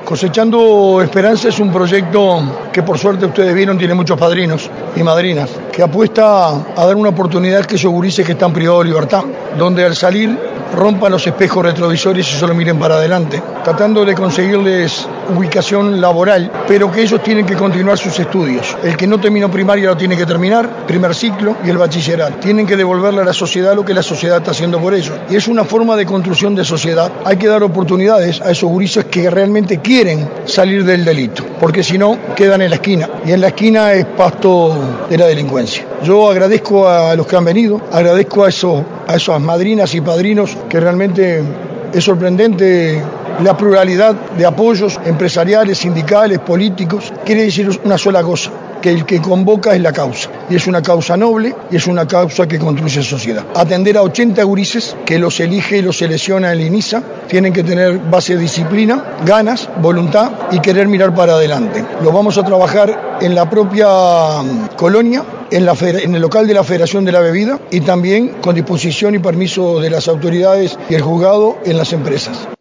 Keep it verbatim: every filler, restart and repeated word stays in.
Cosechando Esperanza es un proyecto que por suerte ustedes vieron tiene muchos padrinos y madrinas, que apuesta a dar una oportunidad a aquellos gurises que están privados de libertad, donde al salir rompan los espejos retrovisores y solo miren para adelante, tratando de conseguirles ubicación laboral, pero que ellos tienen que continuar sus estudios. El que no terminó primaria lo tiene que terminar, primer ciclo, y el bachillerato. Tienen que devolverle a la sociedad lo que la sociedad está haciendo por ellos. Y es una forma de construcción de sociedad. Hay que dar oportunidades a esos gurises que realmente quieren salir del delito, porque si no, quedan en la esquina. Y en la esquina es pasto de la delincuencia. Yo agradezco a los que han venido, agradezco a, esos, a esas madrinas y padrinos que realmente es sorprendente la pluralidad de apoyos empresariales, sindicales, políticos. Quiere decir una sola cosa, que el que convoca es la causa, y es una causa noble, y es una causa que construye sociedad. Atender a ochenta gurises, que los elige y los selecciona el INISA, tienen que tener base de disciplina, ganas, voluntad y querer mirar para adelante. Lo vamos a trabajar en la propia colonia, en, la, en el local de la Federación de la Bebida, y también con disposición y permiso de las autoridades y el juzgado en las empresas.